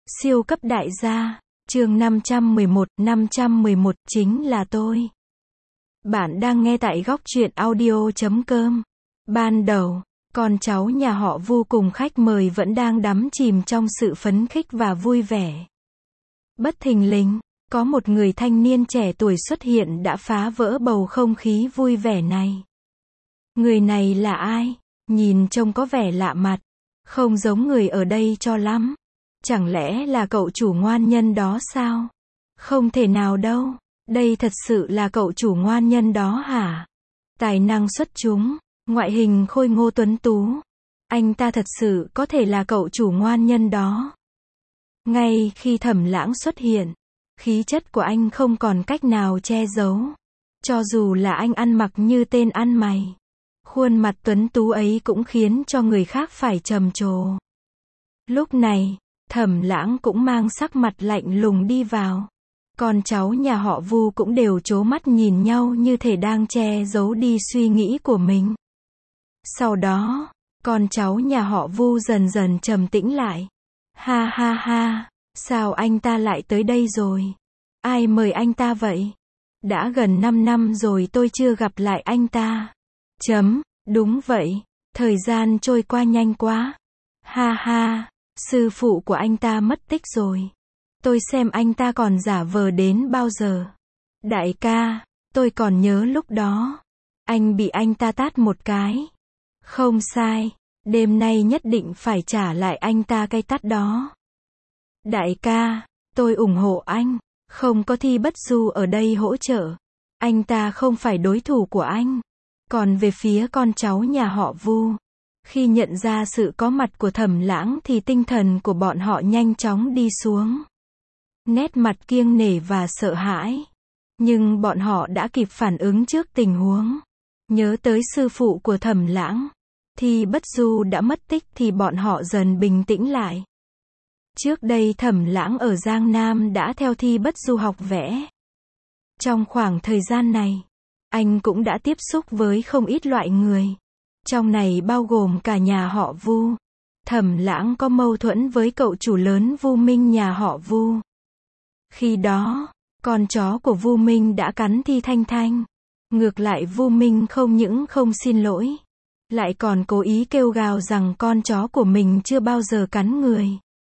Siêu cấp đại gia, chương 511 chính là tôi. Bạn đang nghe tại góc truyện audio.com. Ban đầu, con cháu nhà họ Vu cùng khách mời vẫn đang đắm chìm trong sự phấn khích và vui vẻ. Bất thình lình, có một người thanh niên trẻ tuổi xuất hiện đã phá vỡ bầu không khí vui vẻ này. Người này là ai? Nhìn trông có vẻ lạ mặt, không giống người ở đây cho lắm. Chẳng lẽ là cậu chủ ngoan nhân đó sao? Không thể nào đâu, đây thật sự là cậu chủ ngoan nhân đó hả? Tài năng xuất chúng, ngoại hình khôi ngô tuấn tú. Anh ta thật sự có thể là cậu chủ ngoan nhân đó. Ngay khi Thẩm Lãng xuất hiện, khí chất của anh không còn cách nào che giấu. Cho dù là anh ăn mặc như tên ăn mày, khuôn mặt tuấn tú ấy cũng khiến cho người khác phải trầm trồ. Lúc này, Thẩm Lãng cũng mang sắc mặt lạnh lùng đi vào. Con cháu nhà họ Vu cũng đều trố mắt nhìn nhau như thể đang che giấu đi suy nghĩ của mình. Sau đó, con cháu nhà họ Vu dần dần trầm tĩnh lại. Ha ha ha, sao anh ta lại tới đây rồi? Ai mời anh ta vậy? Đã gần 5 năm rồi tôi chưa gặp lại anh ta. Đúng vậy, thời gian trôi qua nhanh quá. Ha ha. Sư phụ của anh ta mất tích rồi. Tôi xem anh ta còn giả vờ đến bao giờ. Đại ca, tôi còn nhớ lúc đó. Anh bị anh ta tát một cái. Không sai, đêm nay nhất định phải trả lại anh ta cái tát đó. Đại ca, tôi ủng hộ anh. Không có Thi Bất Du ở đây hỗ trợ, anh ta không phải đối thủ của anh. Còn về phía con cháu nhà họ Vu, khi nhận ra sự có mặt của Thẩm Lãng thì tinh thần của bọn họ nhanh chóng đi xuống. Nét mặt kiêng nể và sợ hãi. Nhưng bọn họ đã kịp phản ứng trước tình huống. Nhớ tới sư phụ của Thẩm Lãng, Thi Bất Du đã mất tích thì bọn họ dần bình tĩnh lại. Trước đây Thẩm Lãng ở Giang Nam đã theo Thi Bất Du học vẽ. Trong khoảng thời gian này, anh cũng đã tiếp xúc với không ít loại người. Trong này bao gồm cả nhà họ Vu. Thẩm Lãng có mâu thuẫn với cậu chủ lớn Vu Minh nhà họ Vu. Khi đó, con chó của Vu Minh đã cắn Thi Thanh Thanh. Ngược lại Vu Minh không những không xin lỗi, lại còn cố ý kêu gào rằng con chó của mình chưa bao giờ cắn người.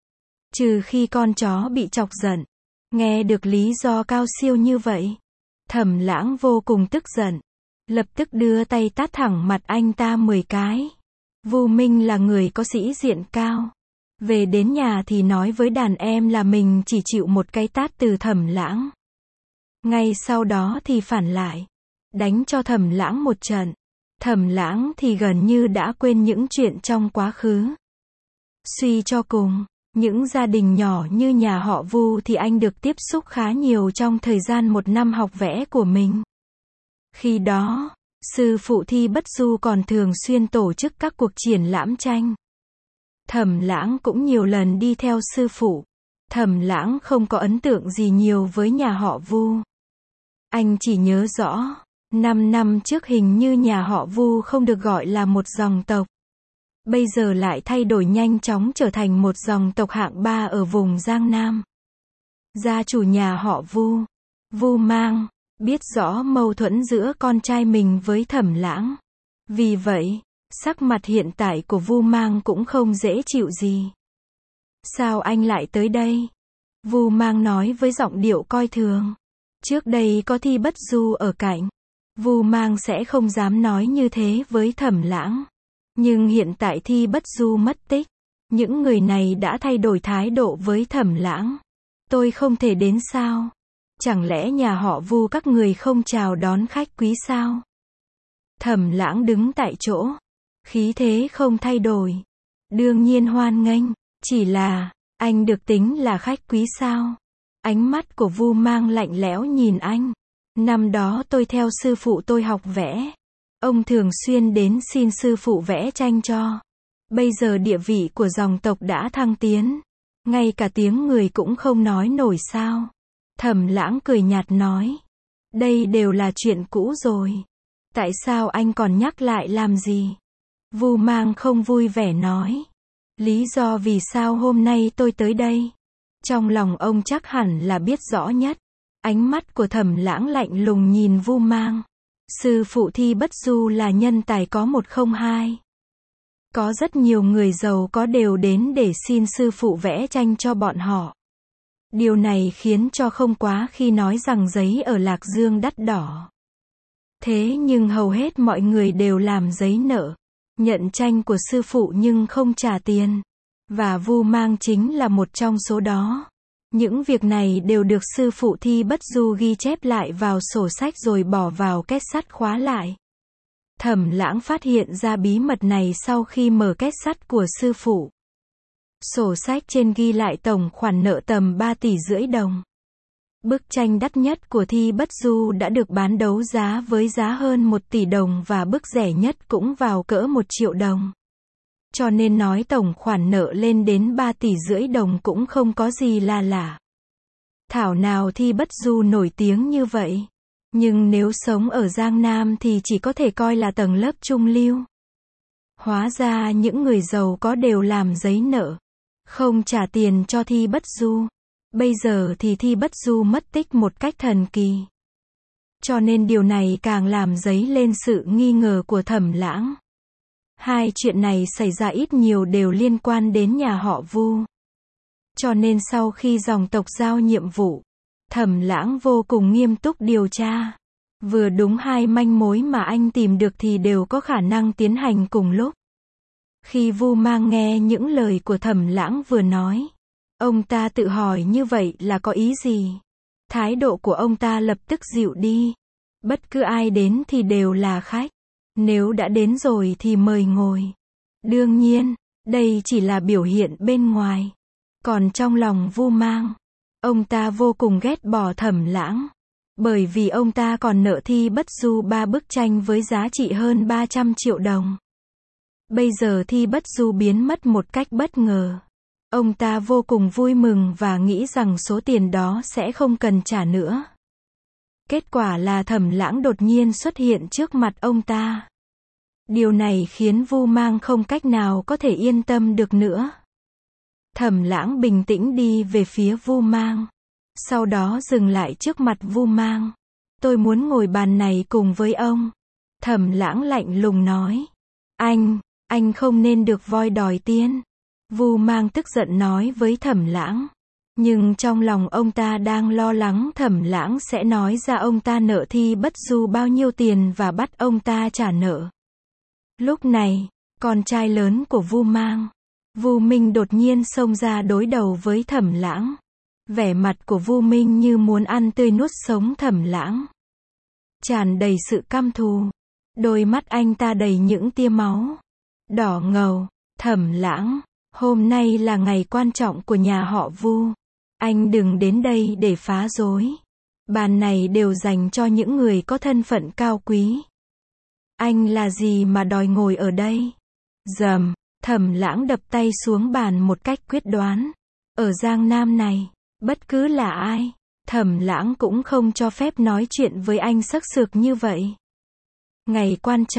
Trừ khi con chó bị chọc giận. Nghe được lý do cao siêu như vậy, Thẩm Lãng vô cùng tức giận. Lập tức đưa tay tát thẳng mặt anh ta 10 cái. Vu Minh là người có sĩ diện cao. Về đến nhà thì nói với đàn em là mình chỉ chịu một cái tát từ Thẩm Lãng. Ngay sau đó thì phản lại, đánh cho Thẩm Lãng một trận. Thẩm Lãng thì gần như đã quên những chuyện trong quá khứ. Suy cho cùng, những gia đình nhỏ như nhà họ Vu thì anh được tiếp xúc khá nhiều trong thời gian 1 năm học vẽ của mình. Khi đó, sư phụ Thi Bất Du còn thường xuyên tổ chức các cuộc triển lãm tranh. Thẩm Lãng cũng nhiều lần đi theo sư phụ. Thẩm Lãng không có ấn tượng gì nhiều với nhà họ Vu. Anh chỉ nhớ rõ, 5 năm trước hình như nhà họ Vu không được gọi là một dòng tộc. Bây giờ lại thay đổi nhanh chóng trở thành một dòng tộc hạng 3 ở vùng Giang Nam. Gia chủ nhà họ Vu, Vu Mang, biết rõ mâu thuẫn giữa con trai mình với Thẩm Lãng. Vì vậy, sắc mặt hiện tại của Vu Mang cũng không dễ chịu gì. Sao anh lại tới đây? Vu Mang nói với giọng điệu coi thường. Trước đây có Thi Bất Du ở cạnh, Vu Mang sẽ không dám nói như thế với Thẩm Lãng. Nhưng hiện tại Thi Bất Du mất tích, những người này đã thay đổi thái độ với Thẩm Lãng. Tôi không thể đến sao? Chẳng lẽ nhà họ Vu các người không chào đón khách quý sao? Thẩm Lãng đứng tại chỗ, khí thế không thay đổi. Đương nhiên hoan nghênh, chỉ là, anh được tính là khách quý sao? Ánh mắt của Vu Mang lạnh lẽo nhìn anh. Năm đó tôi theo sư phụ tôi học vẽ. Ông thường xuyên đến xin sư phụ vẽ tranh cho. Bây giờ địa vị của dòng tộc đã thăng tiến. Ngay cả tiếng người cũng không nói nổi sao? Thẩm Lãng cười nhạt nói. Đây đều là chuyện cũ rồi. Tại sao anh còn nhắc lại làm gì? Vu Mang không vui vẻ nói. Lý do vì sao hôm nay tôi tới đây? Trong lòng ông chắc hẳn là biết rõ nhất. Ánh mắt của Thẩm Lãng lạnh lùng nhìn Vu Mang. Sư phụ Thi Bất Du là nhân tài có một không hai. Có rất nhiều người giàu có đều đến để xin sư phụ vẽ tranh cho bọn họ. Điều này khiến cho không quá khi nói rằng giấy ở Lạc Dương đắt đỏ. Thế nhưng hầu hết mọi người đều làm giấy nợ, nhận tranh của sư phụ nhưng không trả tiền. Và Vu Mang chính là một trong số đó. Những việc này đều được sư phụ Thi Bất Du ghi chép lại vào sổ sách rồi bỏ vào két sắt khóa lại. Thẩm Lãng phát hiện ra bí mật này sau khi mở két sắt của sư phụ. Sổ sách trên ghi lại tổng khoản nợ tầm 3,5 tỷ đồng. Bức tranh đắt nhất của Thi Bất Du đã được bán đấu giá với giá hơn 1 tỷ đồng và bức rẻ nhất cũng vào cỡ 1 triệu đồng. Cho nên nói tổng khoản nợ lên đến 3,5 tỷ đồng cũng không có gì là lạ. Thảo nào Thi Bất Du nổi tiếng như vậy. Nhưng nếu sống ở Giang Nam thì chỉ có thể coi là tầng lớp trung lưu. Hóa ra những người giàu có đều làm giấy nợ, không trả tiền cho Thi Bất Du. Bây giờ thì Thi Bất Du mất tích một cách thần kỳ. Cho nên điều này càng làm dấy lên sự nghi ngờ của Thẩm Lãng. Hai chuyện này xảy ra ít nhiều đều liên quan đến nhà họ Vu. Cho nên sau khi dòng tộc giao nhiệm vụ, Thẩm Lãng vô cùng nghiêm túc điều tra. Vừa đúng hai manh mối mà anh tìm được thì đều có khả năng tiến hành cùng lúc. Khi Vu Mang nghe những lời của Thẩm Lãng vừa nói, ông ta tự hỏi như vậy là có ý gì? Thái độ của ông ta lập tức dịu đi. Bất cứ ai đến thì đều là khách. Nếu đã đến rồi thì mời ngồi. Đương nhiên, đây chỉ là biểu hiện bên ngoài. Còn trong lòng Vu Mang, ông ta vô cùng ghét bỏ Thẩm Lãng. Bởi vì ông ta còn nợ Thi Bất Du 3 bức tranh với giá trị hơn 300 triệu đồng. Bây giờ Thi Bất Du biến mất một cách bất ngờ. Ông ta vô cùng vui mừng và nghĩ rằng số tiền đó sẽ không cần trả nữa. Kết quả là Thẩm Lãng đột nhiên xuất hiện trước mặt ông ta. Điều này khiến Vu Mang không cách nào có thể yên tâm được nữa. Thẩm Lãng bình tĩnh đi về phía Vu Mang. Sau đó dừng lại trước mặt Vu Mang. Tôi muốn ngồi bàn này cùng với ông. Thẩm Lãng lạnh lùng nói. Anh không nên được voi đòi tiên. Vu Mang tức giận nói với Thẩm Lãng. Nhưng trong lòng ông ta đang lo lắng Thẩm Lãng sẽ nói ra ông ta nợ Thi Bất Du bao nhiêu tiền và bắt ông ta trả nợ. Lúc này, con trai lớn của Vu Mang, Vu Minh đột nhiên xông ra đối đầu với Thẩm Lãng. Vẻ mặt của Vu Minh như muốn ăn tươi nuốt sống Thẩm Lãng. Tràn đầy sự căm thù. Đôi mắt anh ta đầy những tia máu đỏ ngầu. Thẩm Lãng, hôm nay là ngày quan trọng của nhà họ Vu. Anh đừng đến đây để phá rối. Bàn này đều dành cho những người có thân phận cao quý. Anh là gì mà đòi ngồi ở đây? Rầm, Thẩm Lãng đập tay xuống bàn một cách quyết đoán. Ở Giang Nam này, bất cứ là ai, Thẩm Lãng cũng không cho phép nói chuyện với anh sấc sược như vậy. Ngày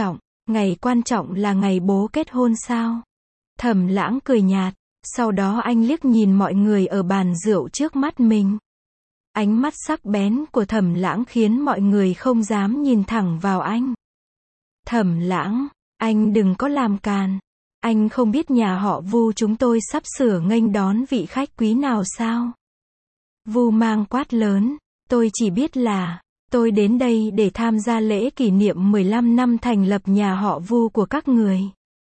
quan trọng là ngày bố kết hôn sao? Thẩm Lãng cười nhạt, sau đó anh liếc nhìn mọi người ở bàn rượu trước mắt mình. Ánh mắt sắc bén của Thẩm Lãng khiến mọi người không dám nhìn thẳng vào anh. Thẩm Lãng, anh đừng có làm càn. Anh không biết nhà họ Vu chúng tôi sắp sửa nghênh đón vị khách quý nào sao? Vu Mang quát lớn, tôi chỉ biết là, tôi đến đây để tham gia lễ kỷ niệm 15 năm thành lập nhà họ Vu của các người.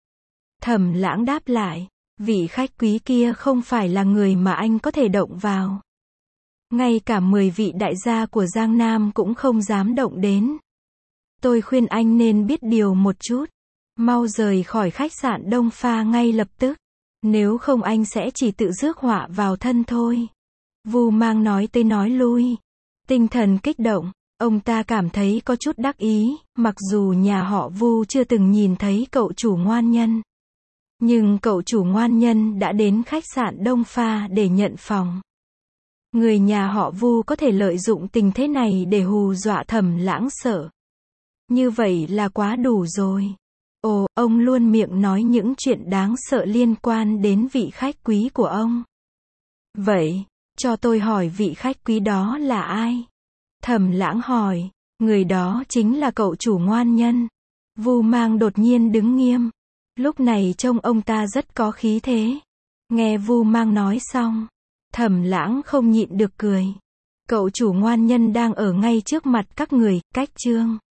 Thẩm Lãng đáp lại, vị khách quý kia không phải là người mà anh có thể động vào. Ngay cả 10 vị đại gia của Giang Nam cũng không dám động đến. Tôi khuyên anh nên biết điều một chút. Mau rời khỏi khách sạn Đông Pha ngay lập tức. Nếu không anh sẽ chỉ tự rước họa vào thân thôi. Vu Mang nói tới nói lui. Tinh thần kích động. Ông ta cảm thấy có chút đắc ý. Mặc dù nhà họ Vu chưa từng nhìn thấy cậu chủ ngoan nhân. Nhưng cậu chủ ngoan nhân đã đến khách sạn Đông Pha để nhận phòng. Người nhà họ Vu có thể lợi dụng tình thế này để hù dọa Thẩm Lãng sợ. Như vậy là quá đủ rồi. Ồ, ông luôn miệng nói những chuyện đáng sợ liên quan đến vị khách quý của ông. Vậy, Cho tôi hỏi vị khách quý đó là ai? Thẩm Lãng hỏi. Người đó chính là cậu chủ ngoan nhân. Vu Mang đột nhiên đứng nghiêm. Lúc này trông ông ta rất có khí thế. Nghe Vu Mang nói xong, Thẩm Lãng không nhịn được cười. Cậu chủ ngoan nhân đang ở ngay trước mặt các người, cách Trương